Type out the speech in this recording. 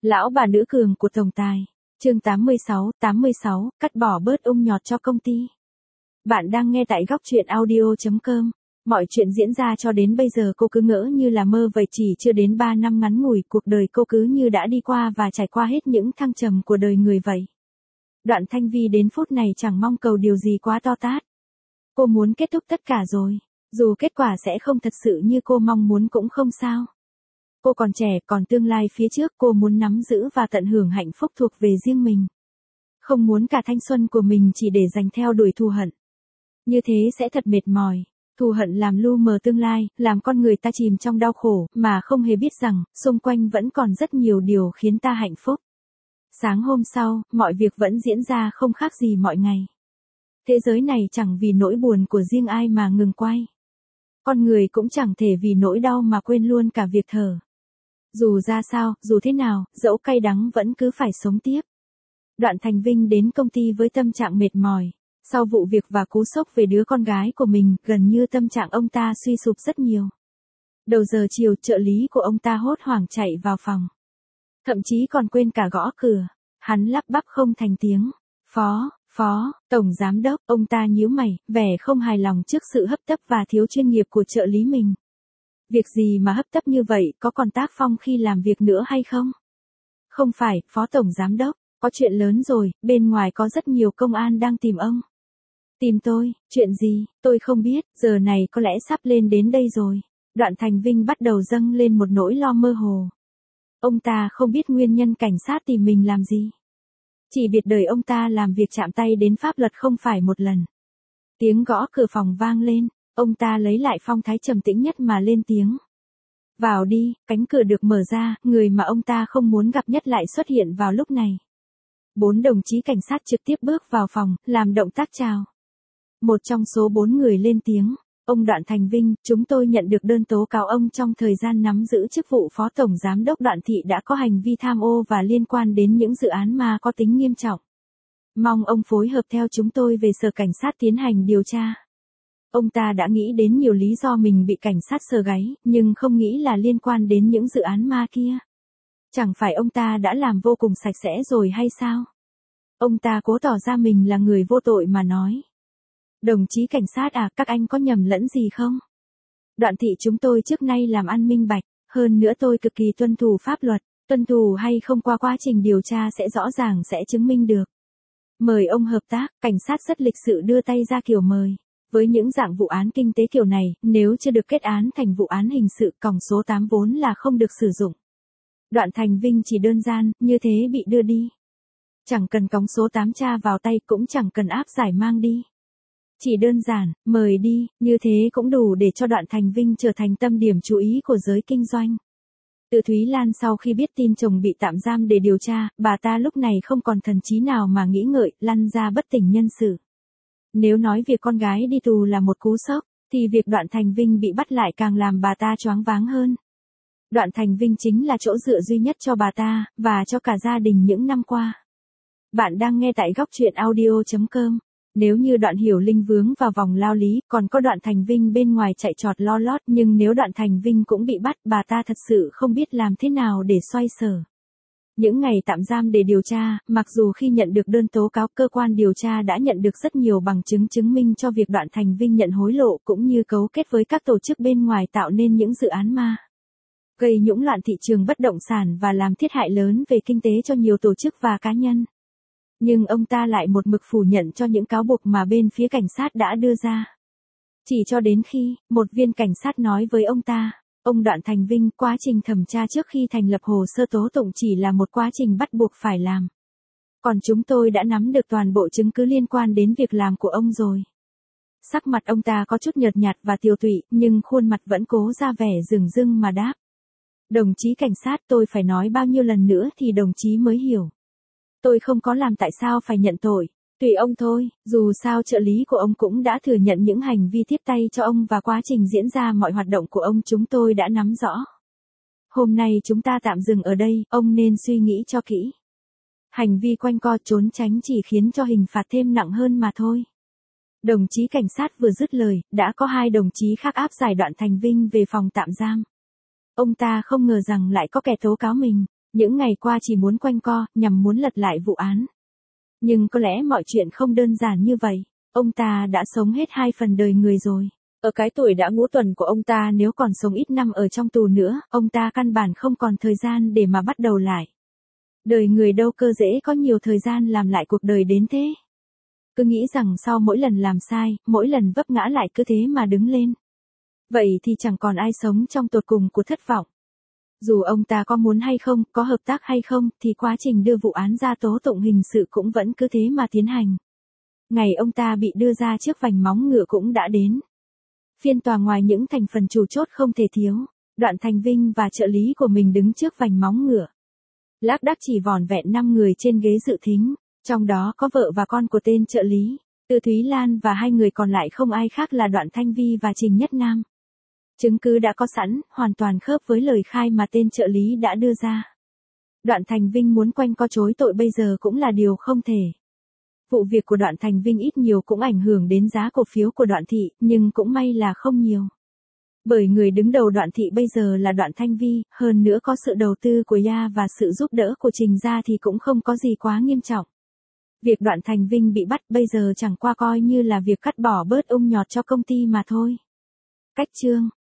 Lão bà nữ cường của tổng tài. Chương 86, cắt bỏ bớt ung nhọt cho công ty. Bạn đang nghe tại góc truyện audio.com. Mọi chuyện diễn ra cho đến bây giờ cô cứ ngỡ như là mơ vậy, chỉ chưa đến 3 năm ngắn ngủi, cuộc đời cô cứ như đã đi qua và trải qua hết những thăng trầm của đời người vậy. Đoạn Thanh Vi đến phút này chẳng mong cầu điều gì quá to tát. Cô muốn kết thúc tất cả rồi, dù kết quả sẽ không thật sự như cô mong muốn cũng không sao. Cô còn trẻ, còn tương lai phía trước, cô muốn nắm giữ và tận hưởng hạnh phúc thuộc về riêng mình. Không muốn cả thanh xuân của mình chỉ để dành theo đuổi thù hận. Như thế sẽ thật mệt mỏi. Thù hận làm lu mờ tương lai, làm con người ta chìm trong đau khổ, mà không hề biết rằng, xung quanh vẫn còn rất nhiều điều khiến ta hạnh phúc. Sáng hôm sau, mọi việc vẫn diễn ra không khác gì mọi ngày. Thế giới này chẳng vì nỗi buồn của riêng ai mà ngừng quay. Con người cũng chẳng thể vì nỗi đau mà quên luôn cả việc thở. Dù ra sao, dù thế nào, dẫu cay đắng vẫn cứ phải sống tiếp. Đoạn Thành Vinh đến công ty với tâm trạng mệt mỏi. Sau vụ việc và cú sốc về đứa con gái của mình, gần như tâm trạng ông ta suy sụp rất nhiều. Đầu giờ chiều, trợ lý của ông ta hốt hoảng chạy vào phòng. Thậm chí còn quên cả gõ cửa. Hắn lắp bắp không thành tiếng. Phó, tổng giám đốc, ông ta nhíu mày, vẻ không hài lòng trước sự hấp tấp và thiếu chuyên nghiệp của trợ lý mình. Việc gì mà hấp tấp như vậy, có còn tác phong khi làm việc nữa hay không? Không phải, phó tổng giám đốc, có chuyện lớn rồi, bên ngoài có rất nhiều công an đang tìm ông. Tìm tôi, chuyện gì, tôi không biết, giờ này có lẽ sắp lên đến đây rồi. Đoạn Thành Vinh bắt đầu dâng lên một nỗi lo mơ hồ. Ông ta không biết nguyên nhân cảnh sát tìm mình làm gì. Chỉ biết đời ông ta làm việc chạm tay đến pháp luật không phải một lần. Tiếng gõ cửa phòng vang lên, ông ta lấy lại phong thái trầm tĩnh nhất mà lên tiếng. Vào đi, cánh cửa được mở ra, người mà ông ta không muốn gặp nhất lại xuất hiện vào lúc này. 4 đồng chí cảnh sát trực tiếp bước vào phòng, làm động tác chào. Một trong số 4 người lên tiếng. Ông Đoạn Thành Vinh, chúng tôi nhận được đơn tố cáo ông trong thời gian nắm giữ chức vụ phó tổng giám đốc Đoạn thị đã có hành vi tham ô và liên quan đến những dự án ma có tính nghiêm trọng. Mong ông phối hợp theo chúng tôi về sở cảnh sát tiến hành điều tra. Ông ta đã nghĩ đến nhiều lý do mình bị cảnh sát sờ gáy, nhưng không nghĩ là liên quan đến những dự án ma kia. Chẳng phải ông ta đã làm vô cùng sạch sẽ rồi hay sao? Ông ta cố tỏ ra mình là người vô tội mà nói. Đồng chí cảnh sát à, các anh có nhầm lẫn gì không? Đoạn thị chúng tôi trước nay làm ăn minh bạch, hơn nữa tôi cực kỳ tuân thủ pháp luật, tuân thủ hay không qua quá trình điều tra sẽ rõ ràng sẽ chứng minh được. Mời ông hợp tác, cảnh sát rất lịch sự đưa tay ra kiểu mời. Với những dạng vụ án kinh tế kiểu này, nếu chưa được kết án thành vụ án hình sự, còng số 8 vốn là không được sử dụng. Đoạn Thành Vinh chỉ đơn giản, như thế bị đưa đi. Chẳng cần còng số 8 tra vào tay, cũng chẳng cần áp giải mang đi. Chỉ đơn giản, mời đi, như thế cũng đủ để cho Đoạn Thành Vinh trở thành tâm điểm chú ý của giới kinh doanh. Từ Thúy Lan sau khi biết tin chồng bị tạm giam để điều tra, bà ta lúc này không còn thần trí nào mà nghĩ ngợi, lăn ra bất tỉnh nhân sự. Nếu nói việc con gái đi tù là một cú sốc, thì việc Đoạn Thành Vinh bị bắt lại càng làm bà ta choáng váng hơn. Đoạn Thành Vinh chính là chỗ dựa duy nhất cho bà ta, và cho cả gia đình những năm qua. Bạn đang nghe tại góc truyện audio.com. Nếu như Đoạn Hiểu Linh vướng vào vòng lao lý, còn có Đoạn Thành Vinh bên ngoài chạy trọt lo lót, nhưng nếu Đoạn Thành Vinh cũng bị bắt, bà ta thật sự không biết làm thế nào để xoay sở. Những ngày tạm giam để điều tra, mặc dù khi nhận được đơn tố cáo, cơ quan điều tra đã nhận được rất nhiều bằng chứng chứng minh cho việc Đoạn Thành Vinh nhận hối lộ cũng như cấu kết với các tổ chức bên ngoài tạo nên những dự án ma. Gây nhũng loạn thị trường bất động sản và làm thiết hại lớn về kinh tế cho nhiều tổ chức và cá nhân. Nhưng ông ta lại một mực phủ nhận cho những cáo buộc mà bên phía cảnh sát đã đưa ra. Chỉ cho đến khi, một viên cảnh sát nói với ông ta, ông Đoạn Thành Vinh, quá trình thẩm tra trước khi thành lập hồ sơ tố tụng chỉ là một quá trình bắt buộc phải làm. Còn chúng tôi đã nắm được toàn bộ chứng cứ liên quan đến việc làm của ông rồi. Sắc mặt ông ta có chút nhợt nhạt và tiều tụy, nhưng khuôn mặt vẫn cố ra vẻ dửng dưng mà đáp. Đồng chí cảnh sát, tôi phải nói bao nhiêu lần nữa thì đồng chí mới hiểu. Tôi không có làm, tại sao phải nhận tội, tùy ông thôi, dù sao trợ lý của ông cũng đã thừa nhận những hành vi tiếp tay cho ông và quá trình diễn ra mọi hoạt động của ông chúng tôi đã nắm rõ. Hôm nay chúng ta tạm dừng ở đây, ông nên suy nghĩ cho kỹ. Hành vi quanh co trốn tránh chỉ khiến cho hình phạt thêm nặng hơn mà thôi. Đồng chí cảnh sát vừa dứt lời, đã có 2 đồng chí khác áp giải Đoạn Thành Vinh về phòng tạm giam. Ông ta không ngờ rằng lại có kẻ tố cáo mình. Những ngày qua chỉ muốn quanh co, nhằm muốn lật lại vụ án. Nhưng có lẽ mọi chuyện không đơn giản như vậy. Ông ta đã sống hết 2 phần đời người rồi. Ở cái tuổi đã ngũ tuần của ông ta, nếu còn sống ít năm ở trong tù nữa, ông ta căn bản không còn thời gian để mà bắt đầu lại. Đời người đâu cơ dễ có nhiều thời gian làm lại cuộc đời đến thế. Cứ nghĩ rằng sau mỗi lần làm sai, mỗi lần vấp ngã lại cứ thế mà đứng lên. Vậy thì chẳng còn ai sống trong tột cùng của thất vọng. Dù ông ta có muốn hay không, có hợp tác hay không, thì quá trình đưa vụ án ra tố tụng hình sự cũng vẫn cứ thế mà tiến hành. Ngày ông ta bị đưa ra trước vành móng ngựa cũng đã đến. Phiên tòa ngoài những thành phần chủ chốt không thể thiếu, Đoạn Thành Vinh và trợ lý của mình đứng trước vành móng ngựa. Lác đác chỉ vỏn vẹn 5 người trên ghế dự thính, trong đó có vợ và con của tên trợ lý, Từ Thúy Lan, và 2 người còn lại không ai khác là Đoạn Thanh Vi và Trình Nhất Nam. Chứng cứ đã có sẵn, hoàn toàn khớp với lời khai mà tên trợ lý đã đưa ra. Đoạn Thành Vinh muốn quanh co chối tội bây giờ cũng là điều không thể. Vụ việc của Đoạn Thành Vinh ít nhiều cũng ảnh hưởng đến giá cổ phiếu của Đoạn Thị, nhưng cũng may là không nhiều. Bởi người đứng đầu Đoạn Thị bây giờ là Đoạn Thanh Vi, hơn nữa có sự đầu tư của Ya và sự giúp đỡ của Trình gia thì cũng không có gì quá nghiêm trọng. Việc Đoạn Thành Vinh bị bắt bây giờ chẳng qua coi như là việc cắt bỏ bớt ung nhọt cho công ty mà thôi. Cách chương